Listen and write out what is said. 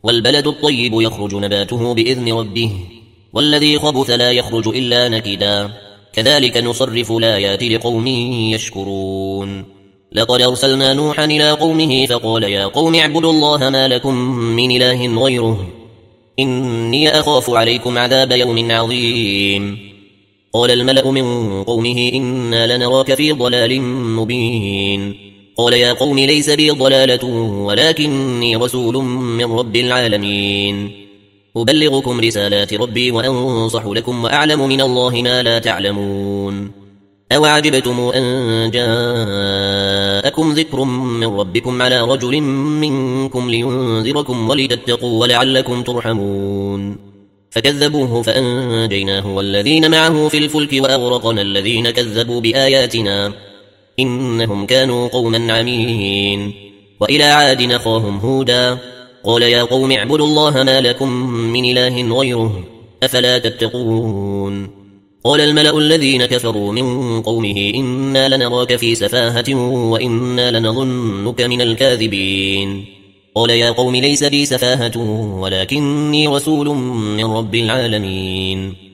والبلد الطيب يخرج نباته بإذن ربه والذي خبث لا يخرج إلا نكدا كذلك نصرف الآيات لقوم يشكرون لقد أرسلنا نوحا إلى قومه فقال يا قوم اعبدوا الله ما لكم من إله غيره إني أخاف عليكم عذاب يوم عظيم قال الملأ من قومه إنا لنراك في ضلال مبين قال يا قوم ليس بي ضلالة ولكني رسول من رب العالمين أبلغكم رسالات ربي وأنصح لكم وأعلم من الله ما لا تعلمون أوعجبتم أن جاءكم ذكر من ربكم على رجل منكم لينذركم ولتتقوا ولعلكم ترحمون فكذبوه فأنجيناه والذين معه في الفلك وأغرقنا الذين كذبوا بآياتنا إنهم كانوا قوما عمين وإلى عاد أخاهم هودا قال يا قوم اعبدوا الله ما لكم من إله غيره أفلا تتقون قال الملأ الذين كفروا من قومه إنا لنراك في سفاهة وإنا لنظنك من الكاذبين قال يا قوم ليس بي سفاهة ولكني رسول من رب العالمين